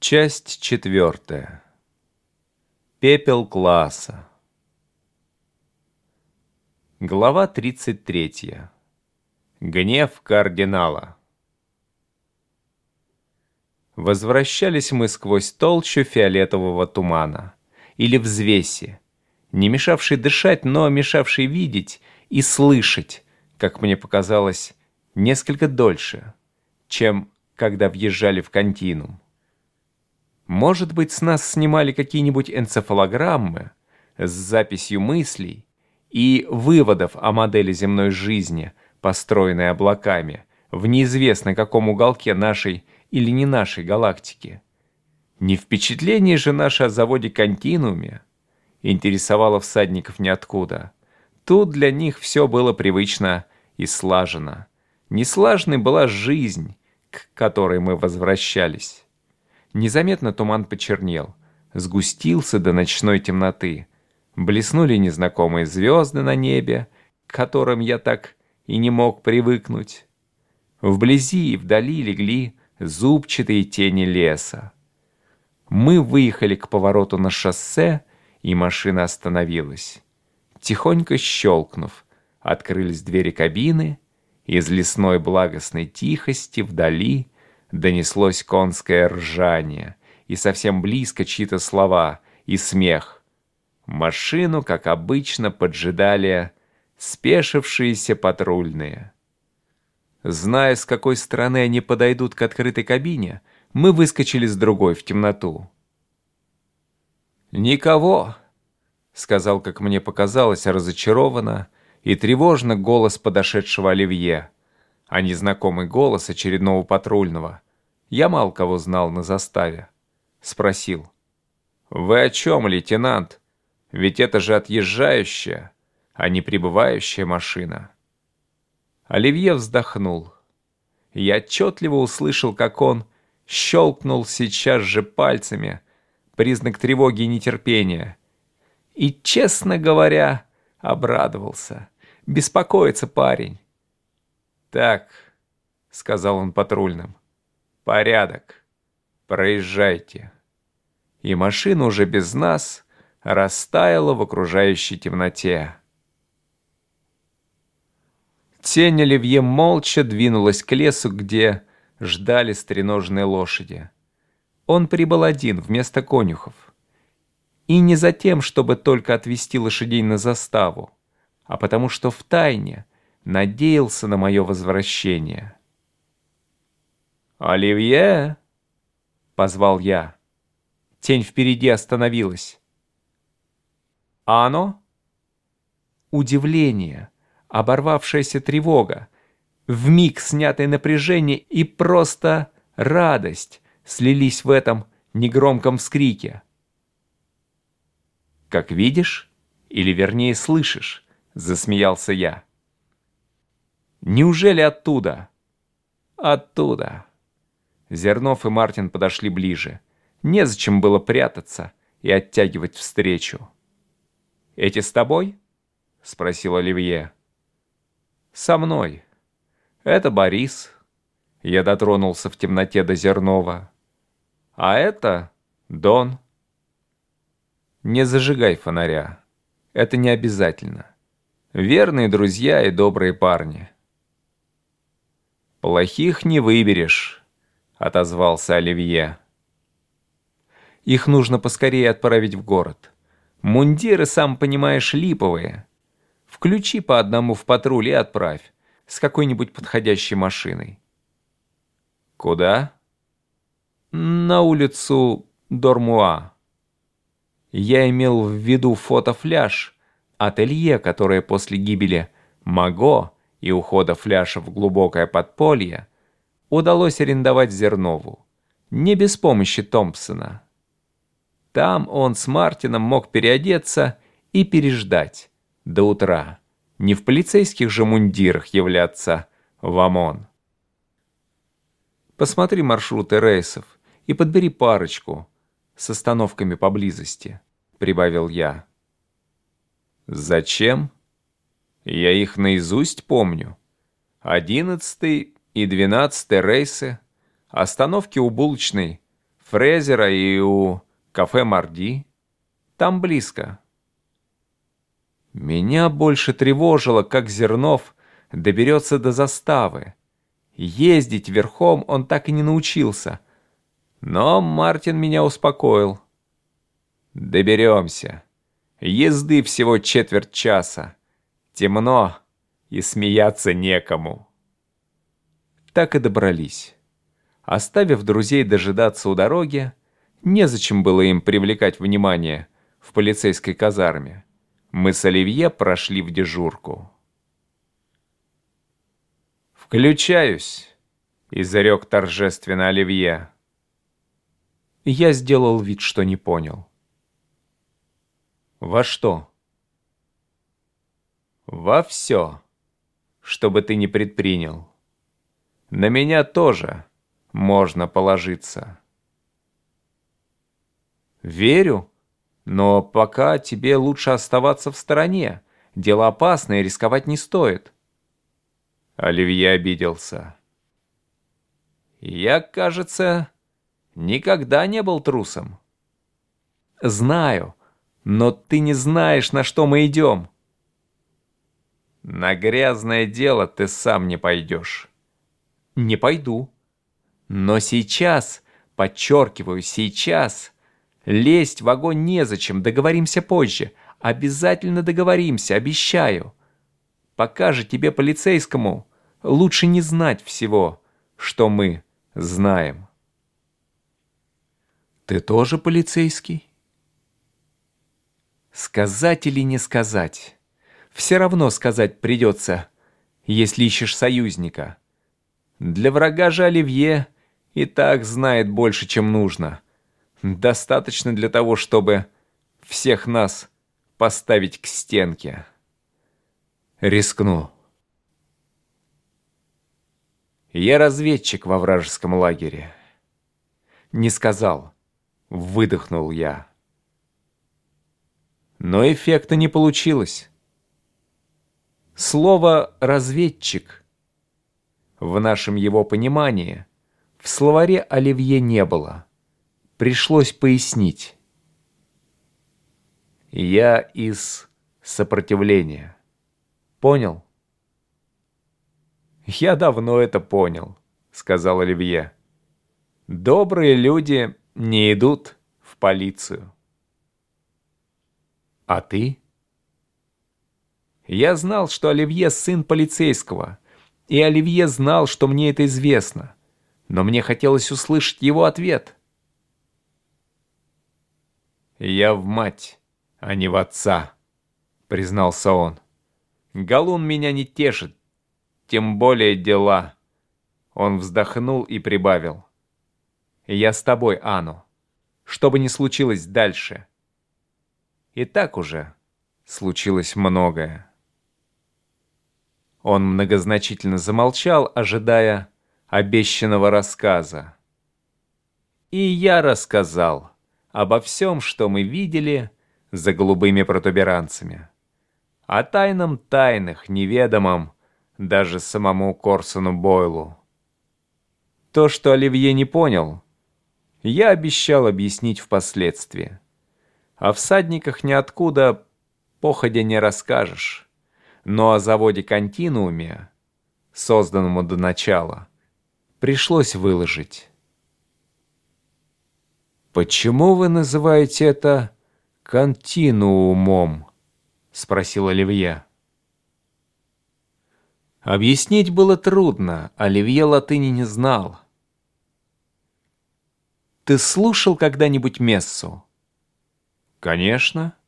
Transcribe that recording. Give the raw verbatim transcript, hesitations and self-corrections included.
Часть четвертая. Пепел класса. Глава тридцать третья. Гнев кардинала. Возвращались мы сквозь толщу фиолетового тумана, или взвеси, не мешавший дышать, но мешавший видеть и слышать, как мне показалось, несколько дольше, чем когда въезжали в континуум. Может быть, с нас снимали какие-нибудь энцефалограммы с записью мыслей и выводов о модели земной жизни, построенной облаками, в неизвестно каком уголке нашей или не нашей галактики. Не впечатление же наше о заводе-континууме интересовало всадников ниоткуда. Тут для них все было привычно и слажено. Неслажной была жизнь, к которой мы возвращались. Незаметно туман почернел, сгустился до ночной темноты. Блеснули незнакомые звезды на небе, к которым я так и не мог привыкнуть. Вблизи и вдали легли зубчатые тени леса. Мы выехали к повороту на шоссе, и машина остановилась. Тихонько щелкнув, открылись двери кабины, из лесной благостной тихости вдали донеслось конское ржание, и совсем близко чьи-то слова и смех. Машину, как обычно, поджидали спешившиеся патрульные. Зная, с какой стороны они подойдут к открытой кабине, мы выскочили с другой в темноту. «Никого», — сказал, как мне показалось, разочарованно и тревожно голос подошедшего Оливье, а незнакомый голос очередного патрульного. Я мало кого знал на заставе. Спросил: «Вы о чем, лейтенант? Ведь это же отъезжающая, а не прибывающая машина». Оливье вздохнул. Я отчетливо услышал, как он щелкнул сейчас же пальцами, признак тревоги и нетерпения. И, честно говоря, обрадовался. Беспокоится парень. «Так», — сказал он патрульным, — «порядок, проезжайте». И машина уже без нас растаяла в окружающей темноте. Тень Оливье молча двинулась к лесу, где ждали стреножные лошади. Он прибыл один, вместо конюхов. И не за тем, чтобы только отвезти лошадей на заставу, а потому что втайне надеялся на мое возвращение. «Оливье!» — позвал я. Тень впереди остановилась. «А оно?» Удивление, оборвавшаяся тревога, вмиг снятое напряжение и просто радость слились в этом негромком вскрике. «Как видишь, или вернее слышишь», — засмеялся я. «Неужели оттуда?» «Оттуда». Зернов и Мартин подошли ближе. Незачем было прятаться и оттягивать встречу. «Эти с тобой?» — спросил Оливье. «Со мной. Это Борис». Я дотронулся в темноте до Зернова. «А это Дон». «Не зажигай фонаря. Это не обязательно. Верные друзья и добрые парни». «Плохих не выберешь», — отозвался Оливье. «Их нужно поскорее отправить в город. Мундиры, сам понимаешь, липовые. Включи по одному в патруль и отправь с какой-нибудь подходящей машиной». «Куда?» «На улицу Дормуа». Я имел в виду фотофляж, ателье, которое после гибели Маго и ухода фляша в глубокое подполье удалось арендовать Зернову, не без помощи Томпсона. Там он с Мартином мог переодеться и переждать до утра, не в полицейских же мундирах являться в ОМОН. Посмотри маршруты рейсов и подбери парочку с остановками поблизости, прибавил я. «Зачем? Я их наизусть помню. Одиннадцатый и двенадцатый рейсы, остановки у булочной Фрезера и у кафе «Марди». Там близко. Меня больше тревожило, как Зернов доберется до заставы. Ездить верхом он так и не научился. Но Мартин меня успокоил. Доберемся. Езды всего четверть часа. Темно, и смеяться некому. Так и добрались. Оставив друзей дожидаться у дороги, незачем было им привлекать внимание в полицейской казарме. Мы с Оливье прошли в дежурку. «Включаюсь», — изрек торжественно Оливье. Я сделал вид, что не понял. «Во что?» «Во все, что бы ты ни предпринял. На меня тоже можно положиться». «Верю, но пока тебе лучше оставаться в стороне. Дело опасное, рисковать не стоит». Оливье обиделся. «Я, кажется, никогда не был трусом». «Знаю, но ты не знаешь, на что мы идем». «На грязное дело ты сам не пойдешь». «Не пойду. Но сейчас, подчеркиваю, сейчас, лезть в огонь незачем, договоримся позже. Обязательно договоримся, обещаю. Пока же тебе, полицейскому, лучше не знать всего, что мы знаем». «Ты тоже полицейский?» Сказать или не сказать? Все равно сказать придется, если ищешь союзника. Для врага же Оливье и так знает больше, чем нужно. Достаточно для того, чтобы всех нас поставить к стенке. Рискну. Я разведчик во вражеском лагере. Не сказал. Выдохнул я. Но эффекта не получилось. Слово «разведчик» в нашем его понимании в словаре Оливье не было. Пришлось пояснить. Я из сопротивления. Понял? «Я давно это понял», — сказал Оливье. «Добрые люди не идут в полицию». «А ты?» Я знал, что Оливье сын полицейского, и Оливье знал, что мне это известно, но мне хотелось услышать его ответ. «Я в мать, а не в отца», — признался он. «Галун меня не тешит, тем более дела». Он вздохнул и прибавил. «Я с тобой, Ану, что бы ни случилось дальше». И так уже случилось многое. Он многозначительно замолчал, ожидая обещанного рассказа. И я рассказал обо всем, что мы видели за голубыми протуберанцами. О тайном тайных, неведомом даже самому Корсону Бойлу. То, что Оливье не понял, я обещал объяснить впоследствии. О всадниках ниоткуда походя не расскажешь, но о заводе «Континууме», созданному до начала, пришлось выложить. «Почему вы называете это «континуумом»?» — спросил Оливье. Объяснить было трудно, Оливье латыни не знал. «Ты слушал когда-нибудь мессу?» «Конечно.